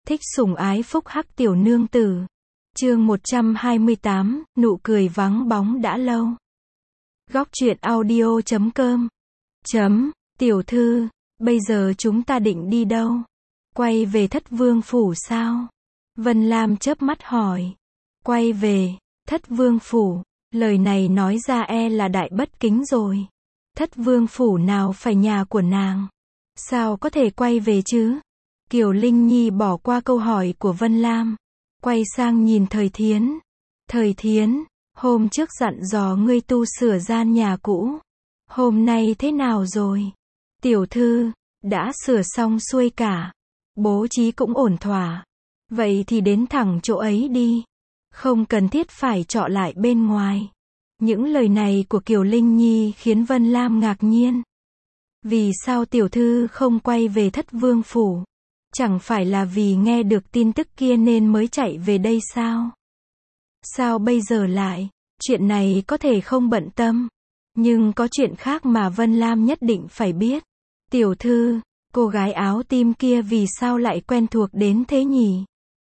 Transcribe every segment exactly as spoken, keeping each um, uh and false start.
Thích sủng ái phúc hắc tiểu nương tử. Chương một trăm hai mươi tám, nụ cười vắng bóng đã lâu. Góc truyện audio chấm com. Chấm, tiểu thư, bây giờ chúng ta định đi đâu? Quay về Thất Vương phủ sao? Vân Lam chớp mắt hỏi. Quay về Thất Vương phủ, lời này nói ra e là đại bất kính rồi. Thất Vương phủ nào phải nhà của nàng? Sao có thể quay về chứ? Kiều Linh Nhi bỏ qua câu hỏi của Vân Lam, quay sang nhìn Thời Thiến. Thời Thiến, hôm trước dặn dò ngươi tu sửa gian nhà cũ. Hôm nay thế nào rồi? Tiểu thư, đã sửa xong xuôi cả. Bố trí cũng ổn thỏa. Vậy thì đến thẳng chỗ ấy đi. Không cần thiết phải trọ lại bên ngoài. Những lời này của Kiều Linh Nhi khiến Vân Lam ngạc nhiên. Vì sao tiểu thư không quay về Thất Vương phủ? Chẳng phải là vì nghe được tin tức kia nên mới chạy về đây sao? Sao bây giờ lại? Chuyện này có thể không bận tâm. Nhưng có chuyện khác mà Vân Lam nhất định phải biết. Tiểu thư, cô gái áo tim kia vì sao lại quen thuộc đến thế nhỉ?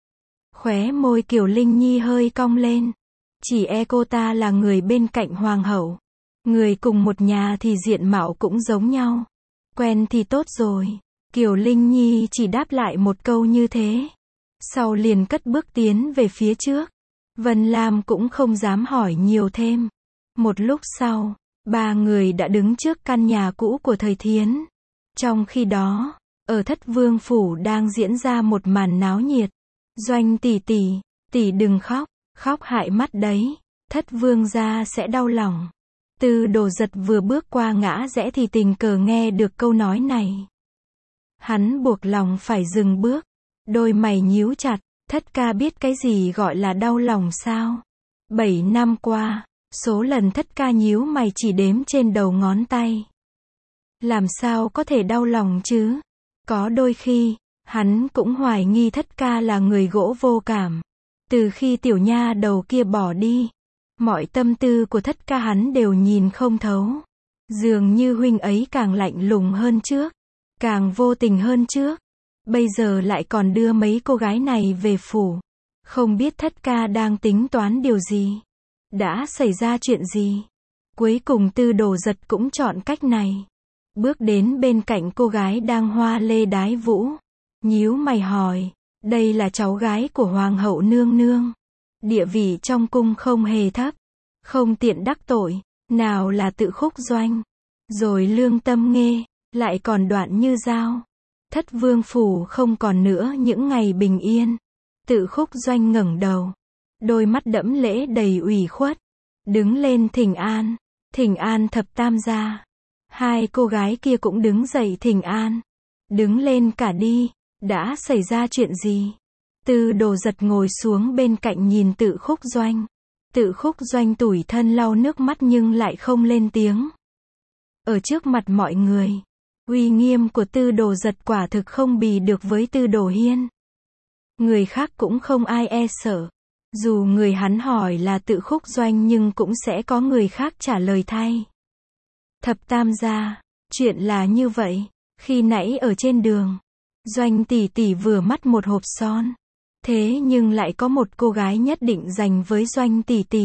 Khóe môi Kiều Linh Nhi hơi cong lên. Chỉ e cô ta là người bên cạnh hoàng hậu. Người cùng một nhà thì diện mạo cũng giống nhau. Quen thì tốt rồi. Kiều Linh Nhi chỉ đáp lại một câu như thế. Sau liền cất bước tiến về phía trước. Vân Lam cũng không dám hỏi nhiều thêm. Một lúc sau, ba người đã đứng trước căn nhà cũ của Thời Thiến. Trong khi đó, ở Thất Vương phủ đang diễn ra một màn náo nhiệt. Doanh tỷ tỷ, tỷ đừng khóc, khóc hại mắt đấy. Thất Vương gia sẽ đau lòng. Tư Đồ Giật vừa bước qua ngã rẽ thì tình cờ nghe được câu nói này. Hắn buộc lòng phải dừng bước. Đôi mày nhíu chặt. Thất ca biết cái gì gọi là đau lòng sao? Bảy năm qua, số lần thất ca nhíu mày chỉ đếm trên đầu ngón tay. Làm sao có thể đau lòng chứ? Có đôi khi, hắn cũng hoài nghi thất ca là người gỗ vô cảm. Từ khi tiểu nha đầu kia bỏ đi, mọi tâm tư của thất ca hắn đều nhìn không thấu. Dường như huynh ấy càng lạnh lùng hơn trước, càng vô tình hơn trước. Bây giờ lại còn đưa mấy cô gái này về phủ. Không biết thất ca đang tính toán điều gì? Đã xảy ra chuyện gì? Cuối cùng Tư Đồ Giật cũng chọn cách này. Bước đến bên cạnh cô gái đang hoa lê đái vũ. Nhíu mày hỏi, đây là cháu gái của Hoàng hậu nương nương. Địa vị trong cung không hề thấp. Không tiện đắc tội. Nào là Tự Khúc Doanh. Rồi Lương Tâm Nghê. Lại còn Đoạn Như Giao. Thất Vương phủ không còn nữa những ngày bình yên. Tự Khúc Doanh ngẩng đầu. Đôi mắt đẫm lễ đầy ủy khuất. Đứng lên thỉnh an. Thỉnh an thập tam gia. Hai cô gái kia cũng đứng dậy thỉnh an. Đứng lên cả đi. Đã xảy ra chuyện gì? Tư Đồ Giật ngồi xuống bên cạnh nhìn Tự Khúc Doanh. Tự Khúc Doanh tủi thân lau nước mắt nhưng lại không lên tiếng. Ở trước mặt mọi người, uy nghiêm của Tư Đồ Giật quả thực không bì được với Tư Đồ Hiên. Người khác cũng không ai e sợ. Dù người hắn hỏi là Tự Khúc Doanh nhưng cũng sẽ có người khác trả lời thay. Thập tam gia, chuyện là như vậy. Khi nãy ở trên đường, Doanh tỷ tỷ vừa mắt một hộp son. Thế nhưng lại có một cô gái nhất định dành với Doanh tỷ tỷ.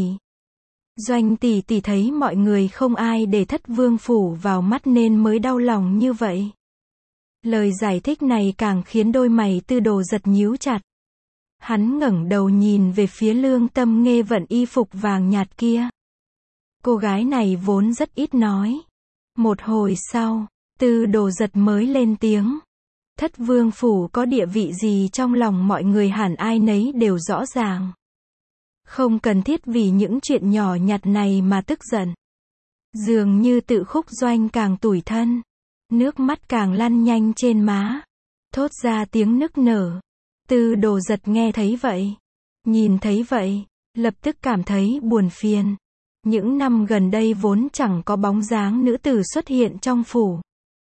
Doanh tỷ tỷ thấy mọi người không ai để Thất Vương phủ vào mắt nên mới đau lòng như vậy. Lời giải thích này càng khiến đôi mày Tư Đồ Giật nhíu chặt. Hắn ngẩng đầu nhìn về phía Lương Tâm Nghê vận y phục vàng nhạt kia. Cô gái này vốn rất ít nói. Một hồi sau, Tư Đồ Giật mới lên tiếng. Thất Vương phủ có địa vị gì trong lòng mọi người hẳn ai nấy đều rõ ràng. Không cần thiết vì những chuyện nhỏ nhặt này mà tức giận. Dường như Tự Khúc Doanh càng tủi thân. Nước mắt càng lăn nhanh trên má. Thốt ra tiếng nức nở. Tư Đồ Giật nghe thấy vậy. Nhìn thấy vậy. Lập tức cảm thấy buồn phiền. Những năm gần đây vốn chẳng có bóng dáng nữ tử xuất hiện trong phủ.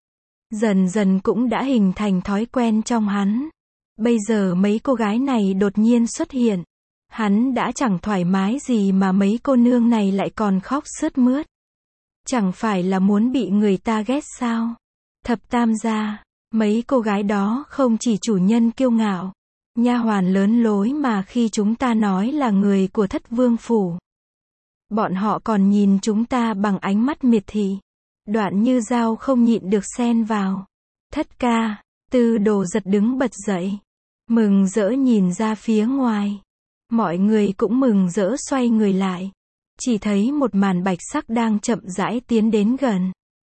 Dần dần cũng đã hình thành thói quen trong hắn. Bây giờ mấy cô gái này đột nhiên xuất hiện. Hắn đã chẳng thoải mái gì mà mấy cô nương này lại còn khóc sướt mướt. Chẳng phải là muốn bị người ta ghét sao? Thập tam gia, mấy cô gái đó không chỉ chủ nhân kiêu ngạo, Nha hoàn lớn lối mà khi chúng ta nói là người của Thất Vương phủ. Bọn họ còn nhìn chúng ta bằng ánh mắt miệt thị. Đoạn Như Giao không nhịn được xen vào. Thất ca, Tư Đồ Giật đứng bật dậy. Mừng rỡ nhìn ra phía ngoài. Mọi người cũng mừng rỡ xoay người lại. Chỉ thấy một màn bạch sắc đang chậm rãi tiến đến gần.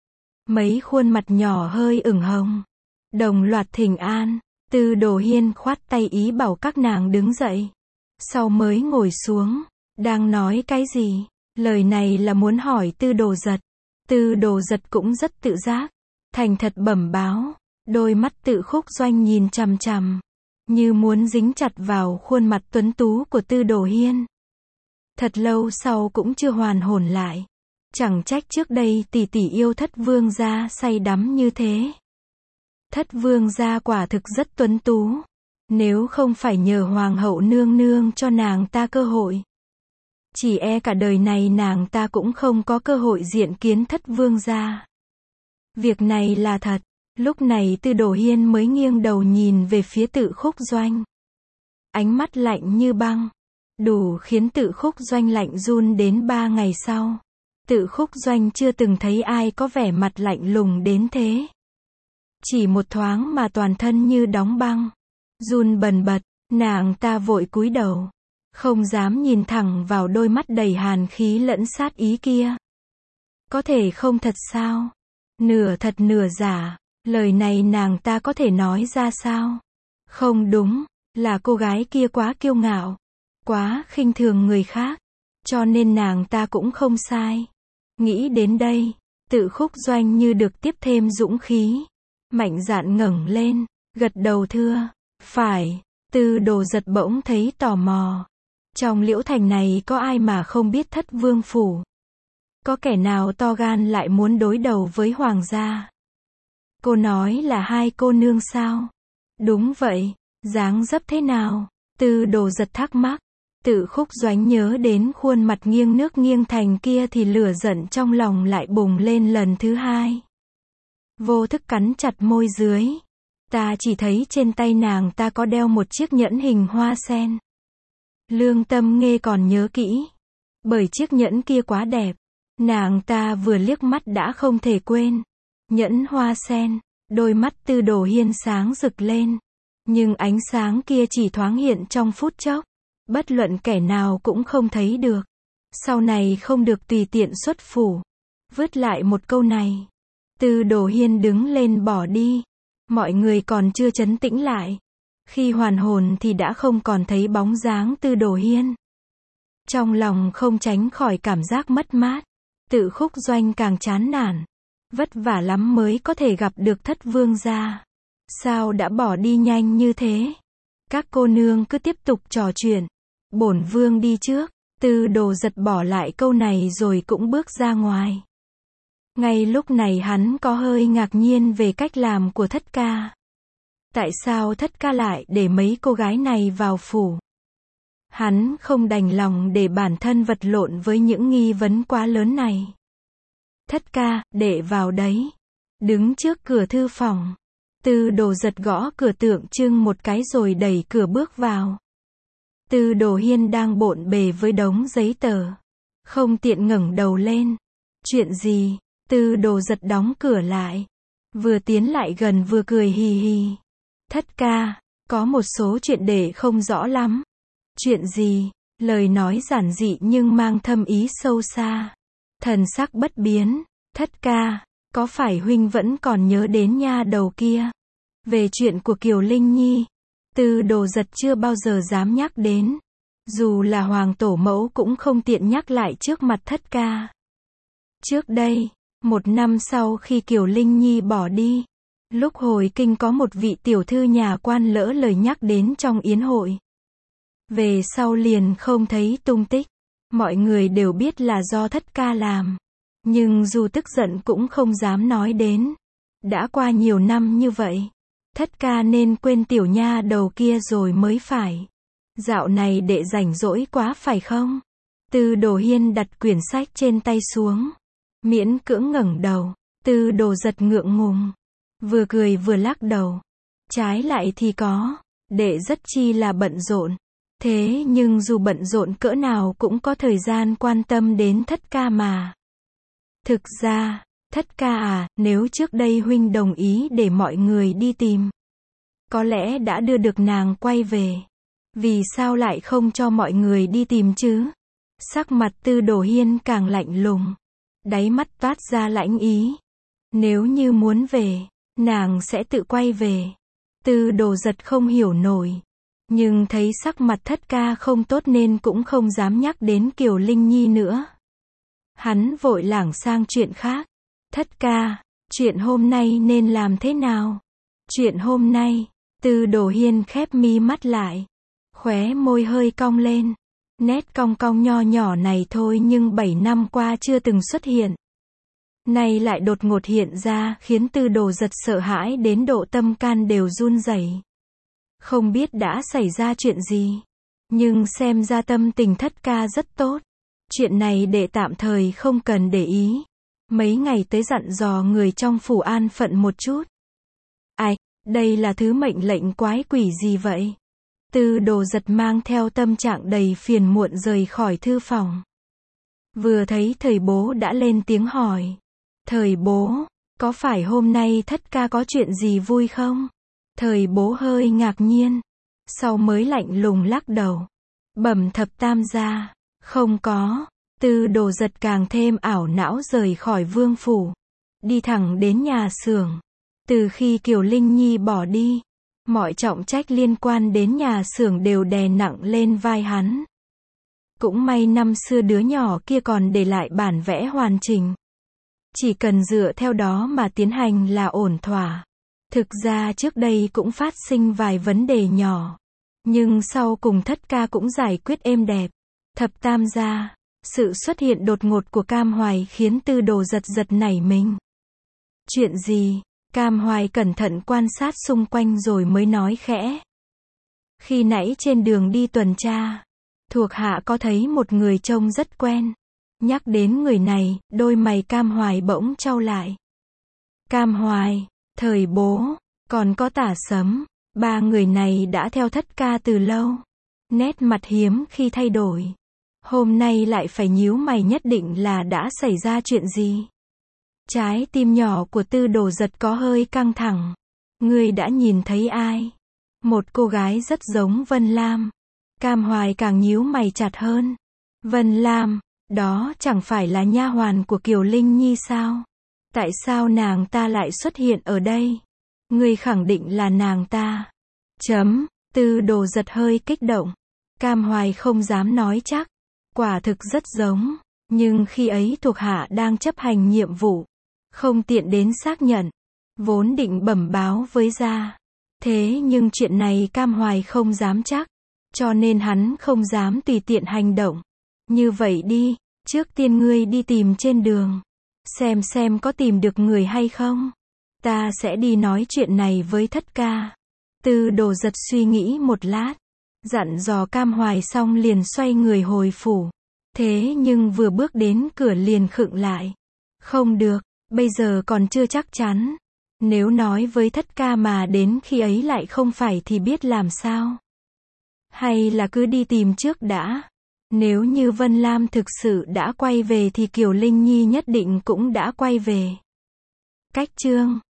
Mấy khuôn mặt nhỏ hơi ửng hồng. Đồng loạt thỉnh an. Tư Đồ Hiên khoát tay ý bảo các nàng đứng dậy. Sau mới ngồi xuống. Đang nói cái gì? Lời này là muốn hỏi Tư Đồ Giật. Tư Đồ Giật cũng rất tự giác. Thành thật bẩm báo. Đôi mắt Tự Khúc Doanh nhìn chằm chằm. Như muốn dính chặt vào khuôn mặt tuấn tú của Tư Đồ Hiên. Thật lâu sau cũng chưa hoàn hồn lại. Chẳng trách trước đây tỷ tỷ yêu Thất Vương gia say đắm như thế. Thất Vương gia quả thực rất tuấn tú. Nếu không phải nhờ Hoàng hậu nương nương cho nàng ta cơ hội. Chỉ e cả đời này nàng ta cũng không có cơ hội diện kiến Thất Vương gia. Việc này là thật. Lúc này Tư Đồ Hiên mới nghiêng đầu nhìn về phía Tự Khúc Doanh. Ánh mắt lạnh như băng. Đủ khiến Tự Khúc Doanh lạnh run đến ba ngày sau. Tự Khúc Doanh chưa từng thấy ai có vẻ mặt lạnh lùng đến thế. Chỉ một thoáng mà toàn thân như đóng băng. Run bần bật, nàng ta vội cúi đầu. Không dám nhìn thẳng vào đôi mắt đầy hàn khí lẫn sát ý kia. Có thể không thật sao? Nửa thật nửa giả. Lời này nàng ta có thể nói ra sao? Không đúng, là cô gái kia quá kiêu ngạo. Quá khinh thường người khác. Cho nên nàng ta cũng không sai. Nghĩ đến đây, Tự Khúc Doanh như được tiếp thêm dũng khí. Mạnh dạn ngẩng lên, gật đầu thưa. Phải. Tư Đồ Giật bỗng thấy tò mò. Trong Liễu Thành này có ai mà không biết Thất Vương phủ? Có kẻ nào to gan lại muốn đối đầu với hoàng gia? Cô nói là hai cô nương sao? Đúng vậy. Dáng dấp thế nào? Tư Đồ Giật thắc mắc. Tự Khúc Doanh nhớ đến khuôn mặt nghiêng nước nghiêng thành kia thì lửa giận trong lòng lại bùng lên lần thứ hai. Vô thức cắn chặt môi dưới. Ta chỉ thấy trên tay nàng ta có đeo một chiếc nhẫn hình hoa sen. Lương Tâm Nghê còn nhớ kỹ. Bởi chiếc nhẫn kia quá đẹp. Nàng ta vừa liếc mắt đã không thể quên. Nhẫn hoa sen. Đôi mắt Tư Đồ Hiên sáng rực lên. Nhưng ánh sáng kia chỉ thoáng hiện trong phút chốc. Bất luận kẻ nào cũng không thấy được. Sau này không được tùy tiện xuất phủ. Vứt lại một câu này. Tư Đồ Hiên đứng lên bỏ đi. Mọi người còn chưa trấn tĩnh lại. Khi hoàn hồn thì đã không còn thấy bóng dáng Tư Đồ Hiên. Trong lòng không tránh khỏi cảm giác mất mát. Tự Khúc Doanh càng chán nản. Vất vả lắm mới có thể gặp được Thất Vương gia. Sao đã bỏ đi nhanh như thế? Các cô nương cứ tiếp tục trò chuyện. Bổn vương đi trước. Tư Đồ Giật bỏ lại câu này rồi cũng bước ra ngoài. Ngay lúc này hắn có hơi ngạc nhiên về cách làm của Thất ca. Tại sao Thất ca lại để mấy cô gái này vào phủ? Hắn không đành lòng để bản thân vật lộn với những nghi vấn quá lớn này. Thất ca, để vào đấy. Đứng trước cửa thư phòng. Tư Đồ Giật gõ cửa tượng trưng một cái rồi đẩy cửa bước vào. Tư Đồ Hiên đang bộn bề với đống giấy tờ. Không tiện ngẩng đầu lên. Chuyện gì? Tư Đồ Giật đóng cửa lại. Vừa tiến lại gần vừa cười hì hì. Thất ca, có một số chuyện để không rõ lắm. Chuyện gì? Lời nói giản dị nhưng mang thâm ý sâu xa. Thần sắc bất biến. Thất ca, có phải huynh vẫn còn nhớ đến nha đầu kia? Về chuyện của Kiều Linh Nhi. Tư Đồ Giật chưa bao giờ dám nhắc đến. Dù là hoàng tổ mẫu cũng không tiện nhắc lại trước mặt Thất ca. Trước đây, một năm sau khi Kiều Linh Nhi bỏ đi, lúc hồi kinh có một vị tiểu thư nhà quan lỡ lời nhắc đến trong yến hội. Về sau liền không thấy tung tích. Mọi người đều biết là do Thất ca làm. Nhưng dù tức giận cũng không dám nói đến. Đã qua nhiều năm như vậy. Thất ca nên quên tiểu nha đầu kia rồi mới phải. Dạo này đệ rảnh rỗi quá phải không? Tư Đồ Hiên đặt quyển sách trên tay xuống. Miễn cưỡng ngẩng đầu. Tư Đồ Giật ngượng ngùng. Vừa cười vừa lắc đầu. Trái lại thì có. đệ rất chi là bận rộn. Thế nhưng dù bận rộn cỡ nào cũng có thời gian quan tâm đến thất ca mà. Thực ra, thất ca à, nếu trước đây huynh đồng ý để mọi người đi tìm, có lẽ đã đưa được nàng quay về. Vì sao lại không cho mọi người đi tìm chứ? Sắc mặt Tư Đồ Hiên càng lạnh lùng, đáy mắt toát ra lãnh ý. Nếu như muốn về, nàng sẽ tự quay về. Tư Đồ Giật không hiểu nổi, nhưng thấy sắc mặt thất ca không tốt nên cũng không dám nhắc đến Kiều Linh Nhi nữa. Hắn vội lảng sang chuyện khác. Thất ca, chuyện hôm nay nên làm thế nào? Chuyện hôm nay, Tư Đồ Hiên khép mi mắt lại, khóe môi hơi cong lên. Nét cong cong nho nhỏ này thôi nhưng bảy năm qua chưa từng xuất hiện. Nay lại đột ngột hiện ra khiến Tư Đồ Giật sợ hãi đến độ tâm can đều run rẩy. Không biết đã xảy ra chuyện gì, nhưng xem ra tâm tình thất ca rất tốt. Chuyện này đệ tạm thời không cần để ý. Mấy ngày tới dặn dò người trong phủ an phận một chút. Ai, đây là thứ mệnh lệnh quái quỷ gì vậy? Tư Đồ Giật mang theo tâm trạng đầy phiền muộn rời khỏi thư phòng. Vừa thấy thầy bố đã lên tiếng hỏi. Thầy bố, có phải hôm nay thất ca có chuyện gì vui không? Thầy bố hơi ngạc nhiên, sau mới lạnh lùng lắc đầu. Bẩm thập tam gia, không có. Tư Đồ Giật càng thêm ảo não rời khỏi vương phủ, đi thẳng đến nhà xưởng. Từ khi Kiều Linh Nhi bỏ đi, mọi trọng trách liên quan đến nhà xưởng đều đè nặng lên vai hắn. Cũng may năm xưa đứa nhỏ kia còn để lại bản vẽ hoàn chỉnh. Chỉ cần dựa theo đó mà tiến hành là ổn thỏa. Thực ra trước đây cũng phát sinh vài vấn đề nhỏ, nhưng sau cùng thất ca cũng giải quyết êm đẹp. Thập tam gia, sự xuất hiện đột ngột của Cam Hoài khiến Tư Đồ Giật giật nảy mình. Chuyện gì? Cam Hoài cẩn thận quan sát xung quanh rồi mới nói khẽ. Khi nãy trên đường đi tuần tra, thuộc hạ có thấy một người trông rất quen. Nhắc đến người này, đôi mày Cam Hoài bỗng chau lại. Cam Hoài, thời bố, còn có Tả Sấm, ba người này đã theo thất ca từ lâu. Nét mặt hiếm khi thay đổi. Hôm nay lại phải nhíu mày, nhất định là đã xảy ra chuyện gì? Trái tim nhỏ của Tư Đồ Giật có hơi căng thẳng. Ngươi đã nhìn thấy ai? Một cô gái rất giống Vân Lam. Cam Hoài càng nhíu mày chặt hơn. Vân Lam, đó chẳng phải là nha hoàn của Kiều Linh Nhi sao? Tại sao nàng ta lại xuất hiện ở đây? Ngươi khẳng định là nàng ta. Chấm, Tư Đồ Giật hơi kích động. Cam Hoài không dám nói chắc. Quả thực rất giống, nhưng khi ấy thuộc hạ đang chấp hành nhiệm vụ, không tiện đến xác nhận, vốn định bẩm báo với gia. Thế nhưng chuyện này Cam Hoài không dám chắc, cho nên hắn không dám tùy tiện hành động. Như vậy đi, trước tiên ngươi đi tìm trên đường, xem xem có tìm được người hay không. Ta sẽ đi nói chuyện này với thất ca. Tư Đồ Giật suy nghĩ một lát, dặn dò Cam Hoài xong liền xoay người hồi phủ. Thế nhưng vừa bước đến cửa liền khựng lại. Không được, bây giờ còn chưa chắc chắn. Nếu nói với thất ca mà đến khi ấy lại không phải thì biết làm sao? Hay là cứ đi tìm trước đã? Nếu như Vân Lam thực sự đã quay về thì Kiều Linh Nhi nhất định cũng đã quay về. Cách chương